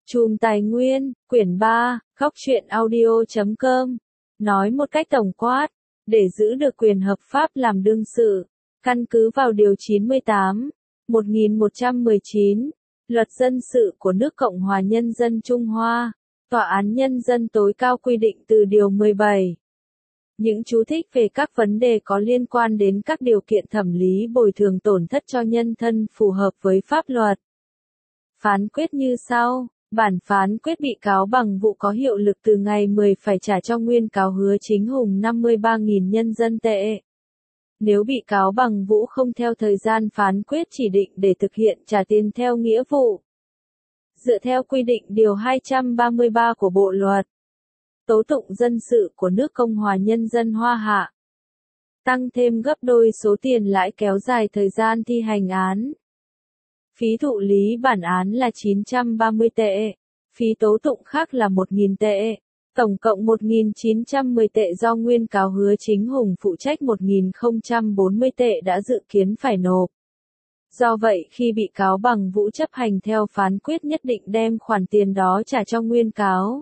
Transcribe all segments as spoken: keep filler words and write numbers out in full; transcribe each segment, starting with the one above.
Chùm Tài Nguyên, quyển ba, góc truyện audio chấm com. Nói một cách tổng quát, để giữ được quyền hợp pháp làm đương sự, căn cứ vào Điều chín mươi tám, một nghìn một trăm mười chín, Luật Dân sự của nước Cộng hòa Nhân dân Trung Hoa, Tòa án Nhân dân tối cao quy định từ Điều mười bảy. Những chú thích về các vấn đề có liên quan đến các điều kiện thẩm lý bồi thường tổn thất cho nhân thân phù hợp với pháp luật. Phán quyết như sau. Bản phán quyết bị cáo bằng vụ có hiệu lực từ ngày mười phải trả cho nguyên cáo Hứa Chính Hùng năm mươi ba nghìn nhân dân tệ. Nếu bị cáo bằng vụ không theo thời gian phán quyết chỉ định để thực hiện trả tiền theo nghĩa vụ. Dựa theo quy định Điều hai trăm ba mươi ba của Bộ Luật Tố tụng Dân sự của nước Cộng hòa Nhân dân Hoa Hạ. Tăng thêm gấp đôi số tiền lãi kéo dài thời gian thi hành án. Phí thụ lý bản án là chín trăm ba mươi tệ, phí tố tụng khác là một nghìn tệ, tổng cộng một nghìn chín trăm mười tệ do nguyên cáo Hứa Chính Hùng phụ trách một nghìn không trăm bốn mươi tệ đã dự kiến phải nộp. Do vậy khi bị cáo bằng vụ chấp hành theo phán quyết nhất định đem khoản tiền đó trả cho nguyên cáo.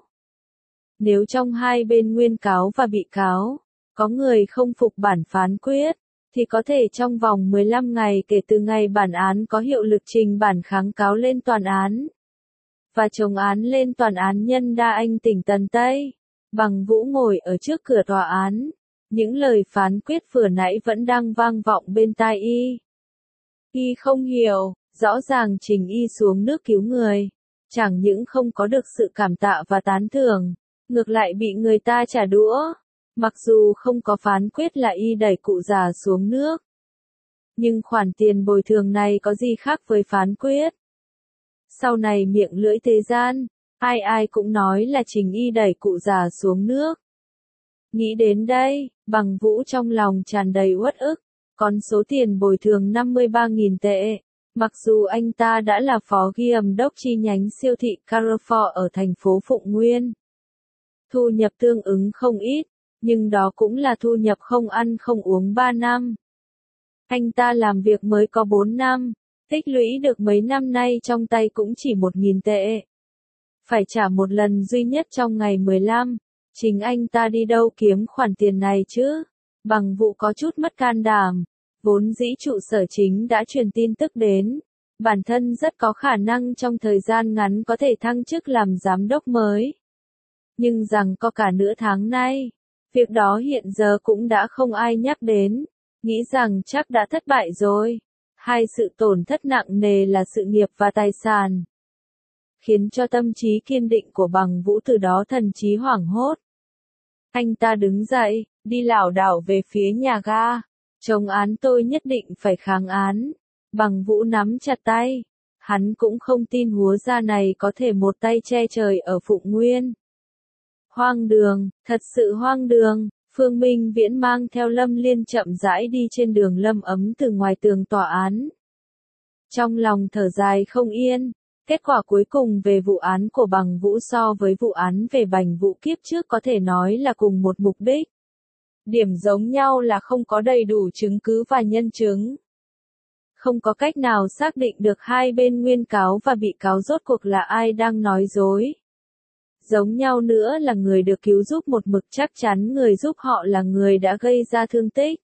Nếu trong hai bên nguyên cáo và bị cáo, có người không phục bản phán quyết, thì có thể trong vòng mười lăm ngày kể từ ngày bản án có hiệu lực trình bản kháng cáo lên tòa án và chống án lên tòa án Nhân Đa Anh tỉnh Tần Tây. Bằng Vũ ngồi ở trước cửa tòa án, những lời phán quyết vừa nãy vẫn đang vang vọng bên tai y. Y không hiểu, rõ ràng Trình Y xuống nước cứu người, chẳng những không có được sự cảm tạ và tán thưởng, ngược lại bị người ta trả đũa. Mặc dù không có phán quyết là y đẩy cụ già xuống nước, nhưng khoản tiền bồi thường này có gì khác với phán quyết. Sau này miệng lưỡi thế gian, ai ai cũng nói là Trình Y đẩy cụ già xuống nước. Nghĩ đến đây, Bằng Vũ trong lòng tràn đầy uất ức, còn số tiền bồi thường năm mươi ba nghìn tệ. Mặc dù anh ta đã là phó giám đốc chi nhánh siêu thị Carrefour ở thành phố Phụng Nguyên, thu nhập tương ứng không ít, nhưng đó cũng là thu nhập không ăn không uống ba năm. Anh ta làm việc mới có bốn năm, tích lũy được mấy năm nay trong tay cũng chỉ một nghìn tệ. Phải trả một lần duy nhất trong ngày mười lăm, chính anh ta đi đâu kiếm khoản tiền này chứ? Bằng Vụ có chút mất can đảm, vốn dĩ trụ sở chính đã truyền tin tức đến. Bản thân rất có khả năng trong thời gian ngắn có thể thăng chức làm giám đốc mới. Nhưng rằng có cả nửa tháng nay, việc đó hiện giờ cũng đã không ai nhắc đến, nghĩ rằng chắc đã thất bại rồi. Hai sự tổn thất nặng nề là sự nghiệp và tài sản, khiến cho tâm trí kiên định của Bằng Vũ từ đó thần trí hoảng hốt. Anh ta đứng dậy, đi lảo đảo về phía nhà ga. Chống án tôi nhất định phải kháng án. Bằng Vũ nắm chặt tay. Hắn cũng không tin húa gia này có thể một tay che trời ở Phụng Nguyên. Hoang đường, thật sự hoang đường. Phương Minh Viễn mang theo Lâm Liên chậm rãi đi trên đường Lâm Ấm từ ngoài tường tòa án. Trong lòng thở dài không yên, kết quả cuối cùng về vụ án của Bằng Vũ so với vụ án về Bành Vũ kiếp trước có thể nói là cùng một mục đích. Điểm giống nhau là không có đầy đủ chứng cứ và nhân chứng. Không có cách nào xác định được hai bên nguyên cáo và bị cáo rốt cuộc là ai đang nói dối. Giống nhau nữa là người được cứu giúp một mực chắc chắn người giúp họ là người đã gây ra thương tích.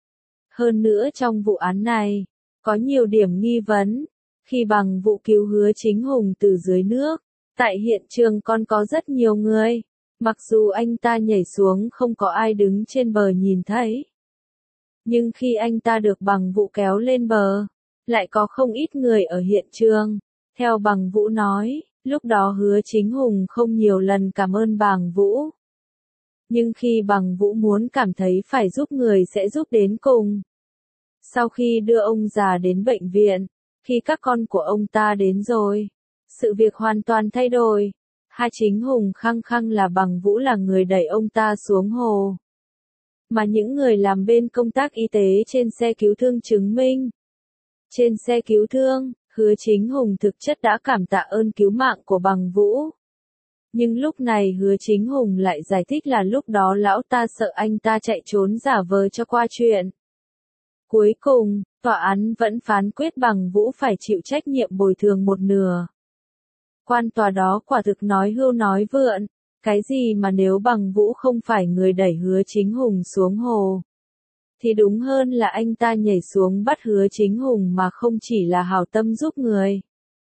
Hơn nữa trong vụ án này, có nhiều điểm nghi vấn. Khi Bằng Vụ cứu Hứa Chính Hùng từ dưới nước, tại hiện trường còn có rất nhiều người. Mặc dù anh ta nhảy xuống không có ai đứng trên bờ nhìn thấy. Nhưng khi anh ta được Bằng Vụ kéo lên bờ, lại có không ít người ở hiện trường. Theo Bằng Vũ nói, lúc đó Hứa Chính Hùng không nhiều lần cảm ơn Bằng Vũ. Nhưng khi Bằng Vũ muốn cảm thấy phải giúp người sẽ giúp đến cùng. Sau khi đưa ông già đến bệnh viện, khi các con của ông ta đến rồi, sự việc hoàn toàn thay đổi. Hai Chính Hùng khăng khăng là Bằng Vũ là người đẩy ông ta xuống hồ. Mà những người làm bên công tác y tế trên xe cứu thương chứng minh. Trên xe cứu thương, Hứa Chính Hùng thực chất đã cảm tạ ơn cứu mạng của Bằng Vũ. Nhưng lúc này Hứa Chính Hùng lại giải thích là lúc đó lão ta sợ anh ta chạy trốn giả vờ cho qua chuyện. Cuối cùng, tòa án vẫn phán quyết Bằng Vũ phải chịu trách nhiệm bồi thường một nửa. Quan tòa đó quả thực nói hưu nói vượn, cái gì mà nếu Bằng Vũ không phải người đẩy Hứa Chính Hùng xuống hồ, thì đúng hơn là anh ta nhảy xuống bắt Hứa Chính Hùng mà không chỉ là hảo tâm giúp người.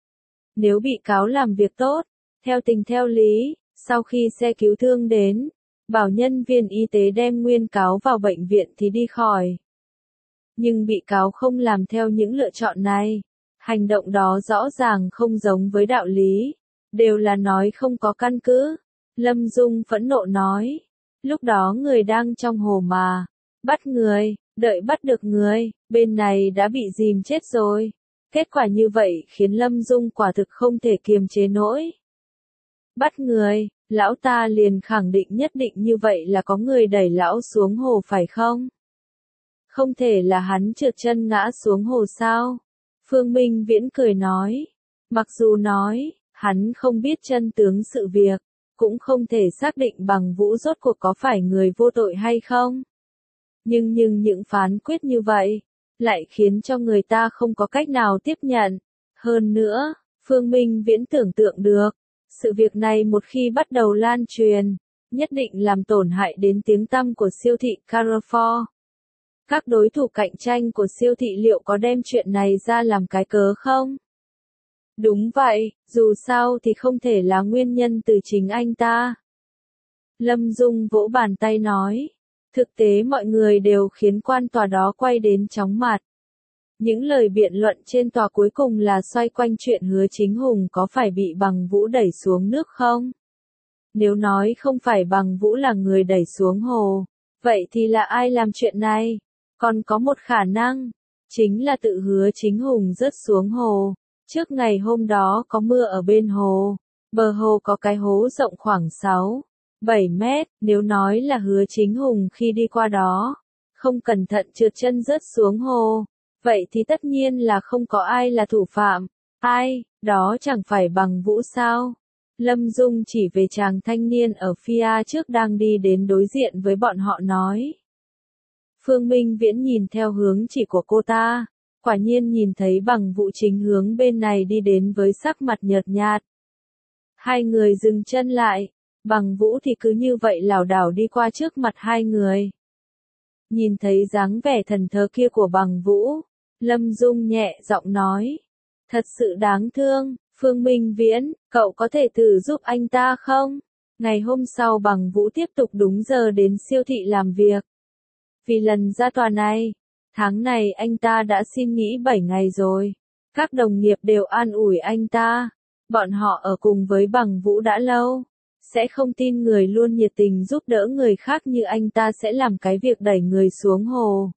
Nếu bị cáo làm việc tốt, theo tình theo lý, sau khi xe cứu thương đến, bảo nhân viên y tế đem nguyên cáo vào bệnh viện thì đi khỏi. Nhưng bị cáo không làm theo những lựa chọn này. Hành động đó rõ ràng không giống với đạo lý, đều là nói không có căn cứ. Lâm Dung phẫn nộ nói, lúc đó người đang trong hồ mà, bắt người, đợi bắt được người, bên này đã bị dìm chết rồi. Kết quả như vậy khiến Lâm Dung quả thực không thể kiềm chế nổi. Bắt người, lão ta liền khẳng định nhất định như vậy là có người đẩy lão xuống hồ phải không? Không thể là hắn trượt chân ngã xuống hồ sao? Phương Minh Viễn cười nói, mặc dù nói, hắn không biết chân tướng sự việc, cũng không thể xác định Bằng Vũ rốt cuộc có phải người vô tội hay không. Nhưng nhưng những phán quyết như vậy, lại khiến cho người ta không có cách nào tiếp nhận. Hơn nữa, Phương Minh Viễn tưởng tượng được, sự việc này một khi bắt đầu lan truyền, nhất định làm tổn hại đến tiếng tăm của siêu thị Carrefour. Các đối thủ cạnh tranh của siêu thị liệu có đem chuyện này ra làm cái cớ không? Đúng vậy, dù sao thì không thể là nguyên nhân từ chính anh ta. Lâm Dung vỗ bàn tay nói, thực tế mọi người đều khiến quan tòa đó quay đến chóng mặt. Những lời biện luận trên tòa cuối cùng là xoay quanh chuyện Hứa Chính Hùng có phải bị Bằng Vũ đẩy xuống nước không? Nếu nói không phải Bằng Vũ là người đẩy xuống hồ, vậy thì là ai làm chuyện này? Còn có một khả năng, chính là tự Hứa Chính Hùng rớt xuống hồ. Trước ngày hôm đó có mưa ở bên hồ, bờ hồ có cái hố rộng khoảng sáu, bảy mét, nếu nói là Hứa Chính Hùng khi đi qua đó, không cẩn thận trượt chân rớt xuống hồ, vậy thì tất nhiên là không có ai là thủ phạm. Ai, đó chẳng phải Bằng Vũ sao? Lâm Dung chỉ về chàng thanh niên ở phía trước đang đi đến đối diện với bọn họ nói. Phương Minh Viễn nhìn theo hướng chỉ của cô ta, quả nhiên nhìn thấy Bằng Vũ chính hướng bên này đi đến với sắc mặt nhợt nhạt. Hai người dừng chân lại, Bằng Vũ thì cứ như vậy lảo đảo đi qua trước mặt hai người. Nhìn thấy dáng vẻ thần thờ kia của Bằng Vũ, Lâm Dung nhẹ giọng nói, thật sự đáng thương, Phương Minh Viễn, cậu có thể thử giúp anh ta không? Ngày hôm sau Bằng Vũ tiếp tục đúng giờ đến siêu thị làm việc. Vì lần ra tòa này, tháng này anh ta đã xin nghỉ bảy ngày rồi. Các đồng nghiệp đều an ủi anh ta. Bọn họ ở cùng với Bằng Vũ đã lâu. Sẽ không tin người luôn nhiệt tình giúp đỡ người khác như anh ta sẽ làm cái việc đẩy người xuống hồ.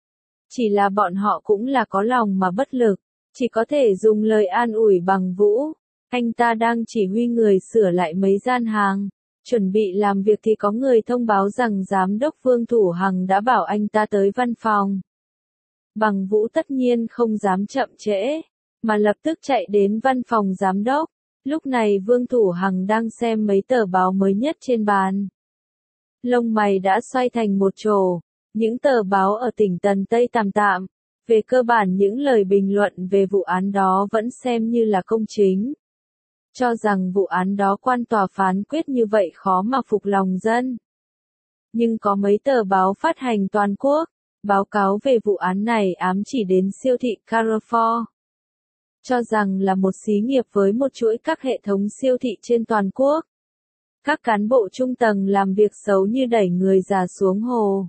Chỉ là bọn họ cũng là có lòng mà bất lực. Chỉ có thể dùng lời an ủi Bằng Vũ. Anh ta đang chỉ huy người sửa lại mấy gian hàng. Chuẩn bị làm việc thì có người thông báo rằng Giám đốc Vương Thủ Hằng đã bảo anh ta tới văn phòng. Bằng Vũ tất nhiên không dám chậm trễ, mà lập tức chạy đến văn phòng giám đốc. Lúc này Vương Thủ Hằng đang xem mấy tờ báo mới nhất trên bàn. Lông mày đã xoay thành một chổ, những tờ báo ở tỉnh Tần Tây tạm tạm. Về cơ bản những lời bình luận về vụ án đó vẫn xem như là công chính. Cho rằng vụ án đó quan tòa phán quyết như vậy khó mà phục lòng dân. Nhưng có mấy tờ báo phát hành toàn quốc, báo cáo về vụ án này ám chỉ đến siêu thị Carrefour. Cho rằng là một xí nghiệp với một chuỗi các hệ thống siêu thị trên toàn quốc. Các cán bộ trung tầng làm việc xấu như đẩy người già xuống hồ.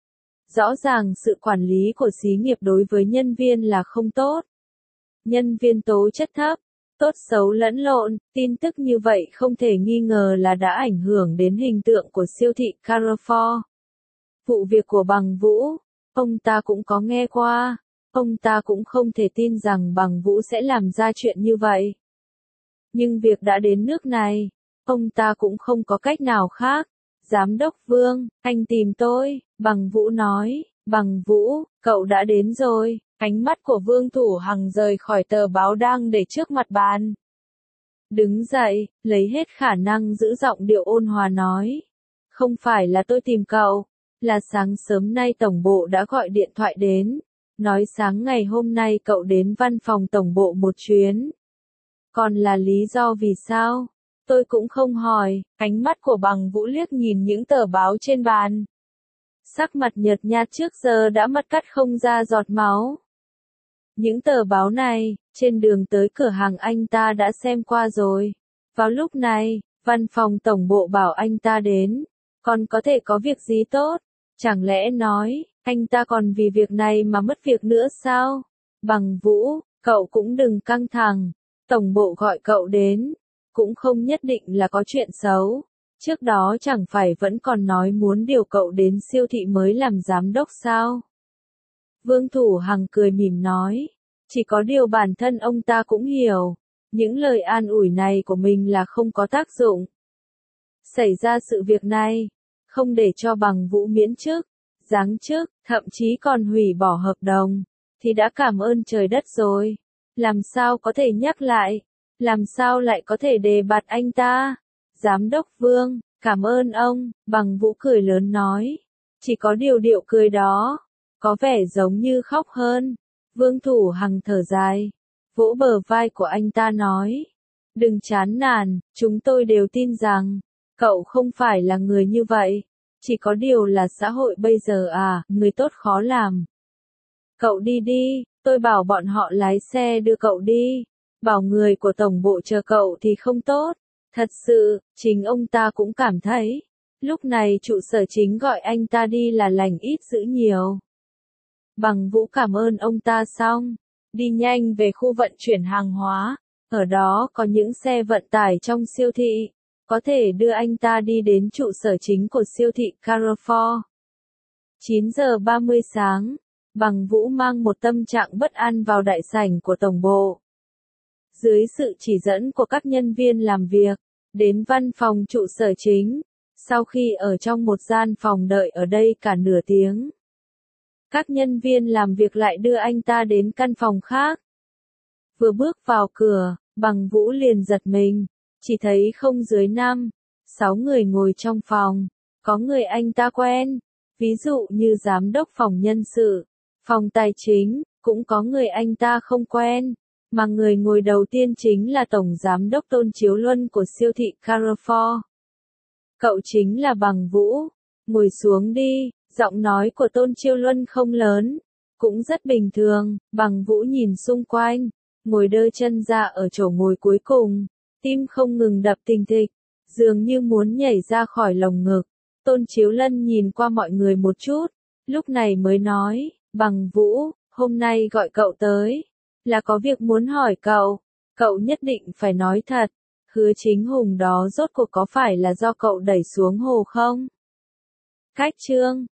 Rõ ràng sự quản lý của xí nghiệp đối với nhân viên là không tốt. Nhân viên tố chất thấp. Tốt xấu lẫn lộn, tin tức như vậy không thể nghi ngờ là đã ảnh hưởng đến hình tượng của siêu thị Carrefour. Vụ việc của Bằng Vũ, ông ta cũng có nghe qua, ông ta cũng không thể tin rằng Bằng Vũ sẽ làm ra chuyện như vậy. Nhưng việc đã đến nước này, ông ta cũng không có cách nào khác. Giám đốc Vương, anh tìm tôi, Bằng Vũ nói, Bằng Vũ, cậu đã đến rồi. Ánh mắt của Vương Thủ Hằng rời khỏi tờ báo đang để trước mặt bàn. Đứng dậy, lấy hết khả năng giữ giọng điệu ôn hòa nói. Không phải là tôi tìm cậu, là sáng sớm nay tổng bộ đã gọi điện thoại đến. Nói sáng ngày hôm nay cậu đến văn phòng tổng bộ một chuyến. Còn là lý do vì sao? Tôi cũng không hỏi, ánh mắt của Bằng Vũ liếc nhìn những tờ báo trên bàn. Sắc mặt nhợt nhạt trước giờ đã mất cắt không ra giọt máu. Những tờ báo này, trên đường tới cửa hàng anh ta đã xem qua rồi. Vào lúc này, văn phòng tổng bộ bảo anh ta đến. Còn có thể có việc gì tốt? Chẳng lẽ nói, anh ta còn vì việc này mà mất việc nữa sao? Bằng Vũ, cậu cũng đừng căng thẳng. Tổng bộ gọi cậu đến. Cũng không nhất định là có chuyện xấu. Trước đó chẳng phải vẫn còn nói muốn điều cậu đến siêu thị mới làm giám đốc sao? Vương Thủ Hằng cười mỉm nói. Chỉ có điều bản thân ông ta cũng hiểu. Những lời an ủi này của mình là không có tác dụng. Xảy ra sự việc này, không để cho Bằng Vũ miễn chức, giáng chức, thậm chí còn hủy bỏ hợp đồng, thì đã cảm ơn trời đất rồi. Làm sao có thể nhắc lại? Làm sao lại có thể đề bạt anh ta? Giám đốc Vương, cảm ơn ông, Bằng Vũ cười lớn nói. Chỉ có điều điệu cười đó, có vẻ giống như khóc hơn. Vương Thủ Hằng thở dài, vỗ bờ vai của anh ta nói. Đừng chán nản, chúng tôi đều tin rằng, cậu không phải là người như vậy. Chỉ có điều là xã hội bây giờ à, người tốt khó làm. Cậu đi đi, tôi bảo bọn họ lái xe đưa cậu đi. Bảo người của tổng bộ chờ cậu thì không tốt. Thật sự, chính ông ta cũng cảm thấy. Lúc này trụ sở chính gọi anh ta đi là lành ít dữ nhiều. Bằng Vũ cảm ơn ông ta xong. Đi nhanh về khu vận chuyển hàng hóa. Ở đó có những xe vận tải trong siêu thị. Có thể đưa anh ta đi đến trụ sở chính của siêu thị Carrefour. chín giờ ba mươi sáng. Bằng Vũ mang một tâm trạng bất an vào đại sảnh của tổng bộ. Dưới sự chỉ dẫn của các nhân viên làm việc, đến văn phòng trụ sở chính, sau khi ở trong một gian phòng đợi ở đây cả nửa tiếng. Các nhân viên làm việc lại đưa anh ta đến căn phòng khác. Vừa bước vào cửa, Bằng Vũ liền giật mình, chỉ thấy không dưới năm, sáu người ngồi trong phòng, có người anh ta quen, ví dụ như giám đốc phòng nhân sự, phòng tài chính, cũng có người anh ta không quen. Mà người ngồi đầu tiên chính là Tổng Giám đốc Tôn Chiếu Luân của siêu thị Carrefour. Cậu chính là Bằng Vũ. Ngồi xuống đi, giọng nói của Tôn Chiếu Luân không lớn, cũng rất bình thường. Bằng Vũ nhìn xung quanh, ngồi đơ chân ra ở chỗ ngồi cuối cùng, tim không ngừng đập thình thịch, dường như muốn nhảy ra khỏi lồng ngực. Tôn Chiếu Luân nhìn qua mọi người một chút, lúc này mới nói, Bằng Vũ, hôm nay gọi cậu tới. Là có việc muốn hỏi cậu, cậu nhất định phải nói thật, Hứa Chính Hùng đó rốt cuộc có phải là do cậu đẩy xuống hồ không? Cách chương